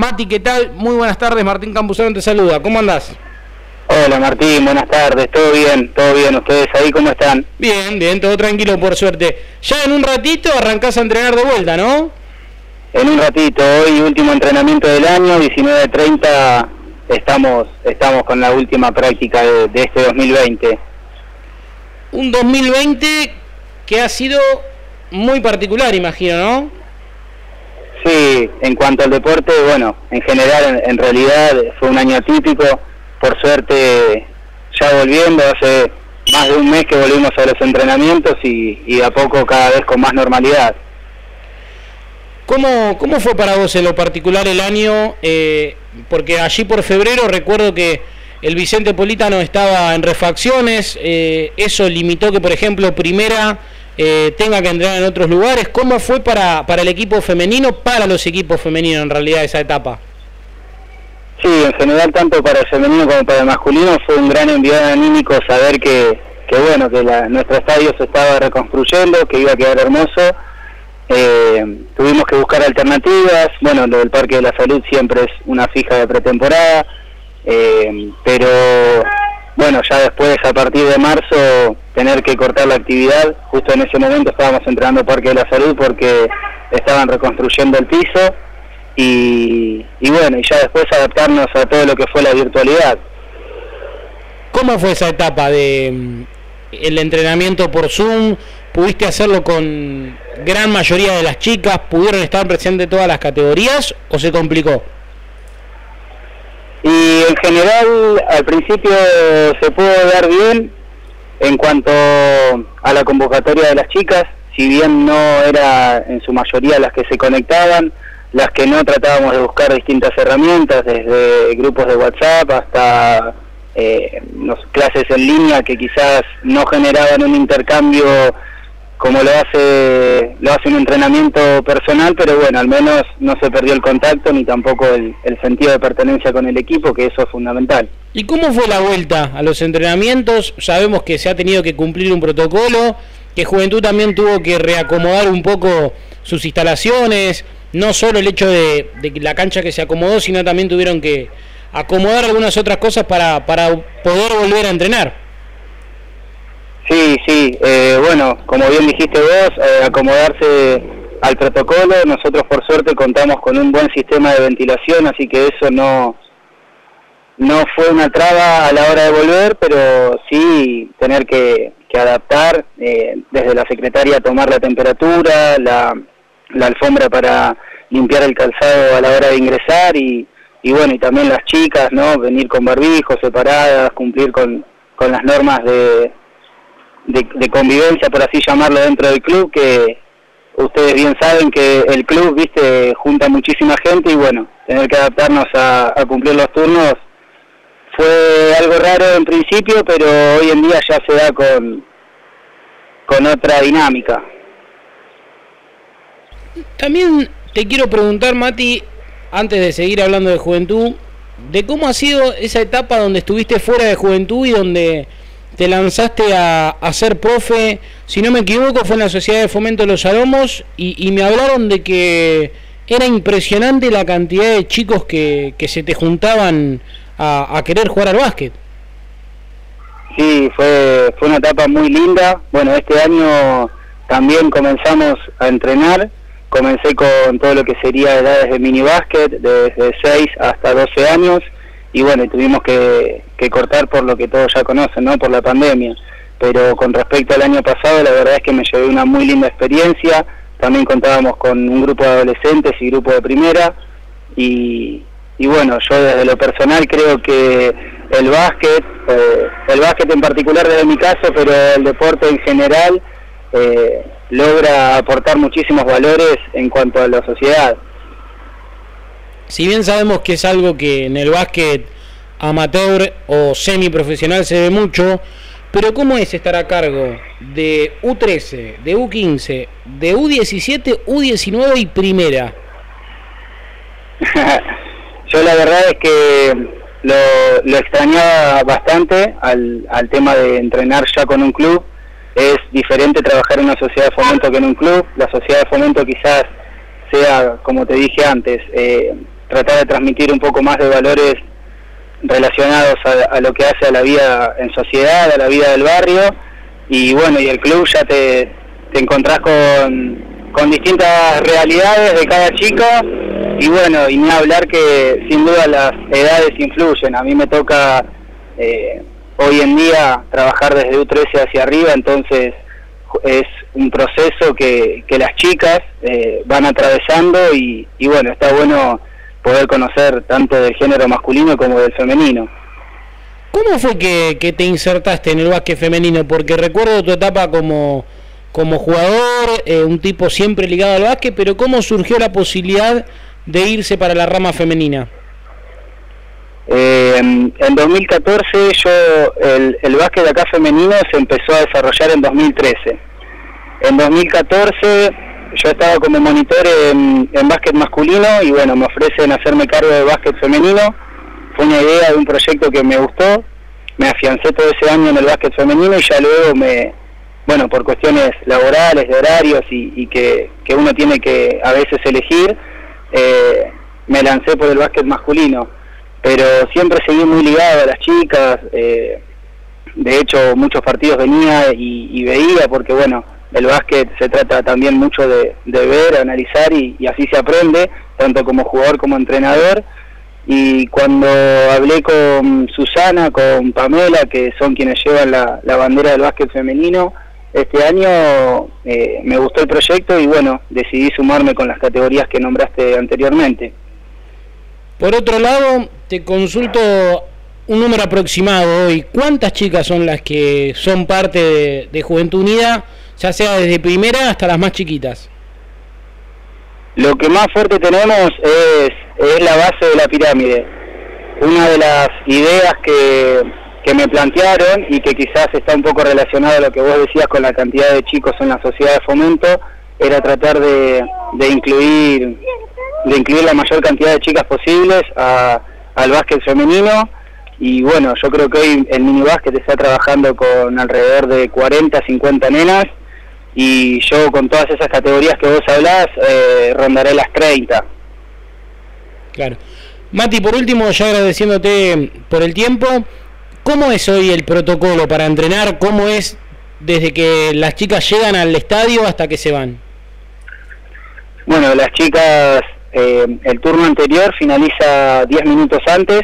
Mati, ¿qué tal? Muy buenas tardes, Martín Campuzano te saluda. ¿Cómo andás? Hola Martín, buenas tardes, todo bien, ¿ustedes ahí cómo están? Bien, bien, todo tranquilo por suerte. Ya en un ratito arrancás a entrenar de vuelta, ¿no? En un ratito, hoy último entrenamiento del año, 19:30, estamos con la última práctica de este 2020. Un 2020 que ha sido muy particular, imagino, ¿no? Sí, en cuanto al deporte, bueno, en general, en realidad fue un año atípico. Por suerte, ya volviendo, hace más de un mes que volvimos a los entrenamientos y a poco cada vez con más normalidad. ¿Cómo fue para vos en lo particular el año? Porque allí por febrero recuerdo que el Vicente Polítano estaba en refacciones, eso limitó que, por ejemplo, Primera tenga que entrenar en otros lugares. ¿Cómo fue para el equipo femenino, para los equipos femeninos en realidad esa etapa? Sí, en general, tanto para el femenino como para el masculino, fue un gran envión anímico saber que nuestro estadio se estaba reconstruyendo, que iba a quedar hermoso. Tuvimos que buscar alternativas. Bueno, lo del Parque de la Salud siempre es una fija de pretemporada, pero bueno, ya después, a partir de marzo, tener que cortar la actividad. Justo en ese momento estábamos entrenando Parque de la Salud porque estaban reconstruyendo el piso. Y bueno, y ya después adaptarnos a todo lo que fue la virtualidad. ¿Cómo fue esa etapa de el entrenamiento por Zoom? ¿Pudiste hacerlo con gran mayoría de las chicas? ¿Pudieron estar presentes todas las categorías o se complicó? Y en general, al principio se pudo dar bien en cuanto a la convocatoria de las chicas, si bien no era en su mayoría las que se conectaban. Las que no, tratábamos de buscar distintas herramientas, desde grupos de WhatsApp hasta clases en línea que quizás no generaban un intercambio como lo hace un entrenamiento personal, pero bueno, al menos no se perdió el contacto ni tampoco el sentido de pertenencia con el equipo, que eso es fundamental. ¿Y cómo fue la vuelta a los entrenamientos? Sabemos que se ha tenido que cumplir un protocolo, que Juventud también tuvo que reacomodar un poco sus instalaciones. No solo el hecho de la cancha que se acomodó, sino también tuvieron que acomodar algunas otras cosas para poder volver a entrenar. Sí, bueno, como bien dijiste vos, acomodarse al protocolo. Nosotros por suerte contamos con un buen sistema de ventilación, así que eso no fue una traba a la hora de volver, pero sí tener que adaptar, desde la secretaria tomar la temperatura, la alfombra para limpiar el calzado a la hora de ingresar y bueno, y también las chicas, ¿no? Venir con barbijos separadas, cumplir con las normas de convivencia, por así llamarlo, dentro del club, que ustedes bien saben que el club, viste, junta muchísima gente y bueno, tener que adaptarnos a cumplir los turnos fue algo raro en principio, pero hoy en día ya se da con otra dinámica. También te quiero preguntar, Mati, antes de seguir hablando de Juventud, de cómo ha sido esa etapa donde estuviste fuera de Juventud y donde te lanzaste a ser profe. Si no me equivoco, fue en la Sociedad de Fomento de los Aromos y me hablaron de que era impresionante la cantidad de chicos que se te juntaban a querer jugar al básquet. Sí, fue una etapa muy linda. Bueno, este año también comenzamos a entrenar. Comencé con todo lo que sería edades de minibásquet, desde 6 hasta 12 años, y bueno, tuvimos que cortar por lo que todos ya conocen, ¿no? Por la pandemia. Pero con respecto al año pasado, la verdad es que me llevé una muy linda experiencia. También contábamos con un grupo de adolescentes y grupo de primera, y bueno, yo desde lo personal creo que el básquet en particular desde mi caso, pero el deporte en general, logra aportar muchísimos valores en cuanto a la sociedad. Si bien sabemos que es algo que en el básquet amateur o semiprofesional se ve mucho, pero ¿cómo es estar a cargo de U13, de U15, de U17, U19 y primera? Yo la verdad es que lo extrañaba bastante al tema de entrenar ya con un club. Es diferente trabajar en una sociedad de fomento que en un club. La sociedad de fomento quizás sea, como te dije antes, tratar de transmitir un poco más de valores relacionados a lo que hace a la vida en sociedad, a la vida del barrio, y bueno, y el club ya te encontrás con distintas realidades de cada chica, y bueno, y ni hablar que sin duda las edades influyen. A mí me toca hoy en día trabajar desde U13 hacia arriba, entonces es un proceso que las chicas van atravesando, y bueno, está bueno poder conocer tanto del género masculino como del femenino. ¿Cómo fue que te insertaste en el básquet femenino? Porque recuerdo tu etapa como jugador, un tipo siempre ligado al básquet, pero ¿cómo surgió la posibilidad de irse para la rama femenina? En 2014 el básquet de acá femenino se empezó a desarrollar en 2013. En 2014 yo estaba como monitor en básquet masculino, y bueno, me ofrecen hacerme cargo de básquet femenino. Fue una idea de un proyecto que me gustó, me afiancé todo ese año en el básquet femenino, y ya luego por cuestiones laborales, de horarios y que uno tiene que a veces elegir, me lancé por el básquet masculino. Pero siempre seguí muy ligado a las chicas, de hecho muchos partidos venía y veía, porque bueno, el básquet se trata también mucho de ver, analizar, y así se aprende, tanto como jugador como entrenador. Y cuando hablé con Susana, con Pamela, que son quienes llevan la bandera del básquet femenino, este año me gustó el proyecto, y bueno, decidí sumarme con las categorías que nombraste anteriormente. Por otro lado, te consulto un número aproximado hoy. ¿Cuántas chicas son las que son parte de Juventud Unida, ya sea desde primera hasta las más chiquitas? Lo que más fuerte tenemos es la base de la pirámide. Una de las ideas que me plantearon, y que quizás está un poco relacionado a lo que vos decías con la cantidad de chicos en la sociedad de fomento, era tratar de incluir la mayor cantidad de chicas posibles al básquet femenino. Y bueno, yo creo que hoy el minibásquet está trabajando con alrededor de 40, 50 nenas, y yo con todas esas categorías que vos hablás rondaré las 30. Claro. Mati, por último, ya agradeciéndote por el tiempo, ¿cómo es hoy el protocolo para entrenar? ¿Cómo es desde que las chicas llegan al estadio hasta que se van? Bueno, las chicas, el turno anterior finaliza 10 minutos antes.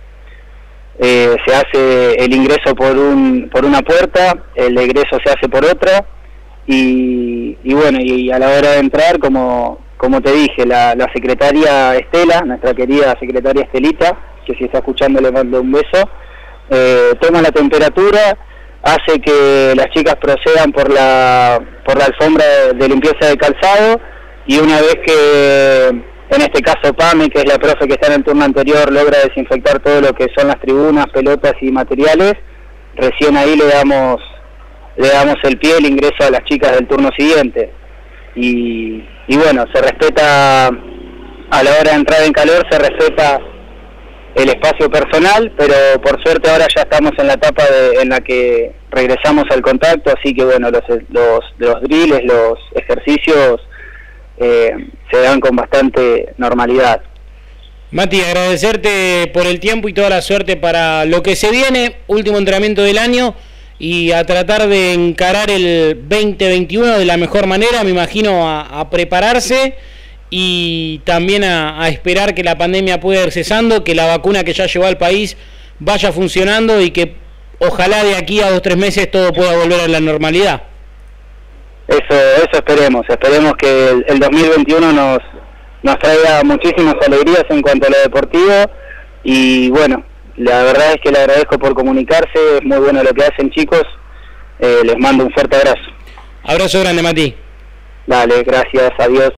Se hace el ingreso por una puerta, el egreso se hace por otra, y bueno, y a la hora de entrar, como te dije, la secretaria Estela, nuestra querida secretaria Estelita, que si está escuchando le mando un beso, toma la temperatura, hace que las chicas procedan por la alfombra de limpieza de calzado, y una vez que, en este caso Pame, que es la profe que está en el turno anterior, logra desinfectar todo lo que son las tribunas, pelotas y materiales, recién ahí le damos el pie, el ingreso a las chicas del turno siguiente. Y bueno, se respeta, a la hora de entrar en calor, se respeta el espacio personal, pero por suerte ahora ya estamos en la etapa en la que regresamos al contacto, así que bueno, los drills, los ejercicios se dan con bastante normalidad. Mati, agradecerte por el tiempo y toda la suerte para lo que se viene, último entrenamiento del año, y a tratar de encarar el 2021 de la mejor manera, me imagino, a prepararse, y también a esperar que la pandemia pueda ir cesando, que la vacuna que ya llegó al país vaya funcionando, y que ojalá de aquí a 2 o 3 meses todo pueda volver a la normalidad. Eso esperemos que el 2021 nos traiga muchísimas alegrías en cuanto a lo deportivo, y bueno, la verdad es que le agradezco por comunicarse, es muy bueno lo que hacen, chicos, les mando un fuerte abrazo. Abrazo grande, Mati. Dale, gracias, adiós.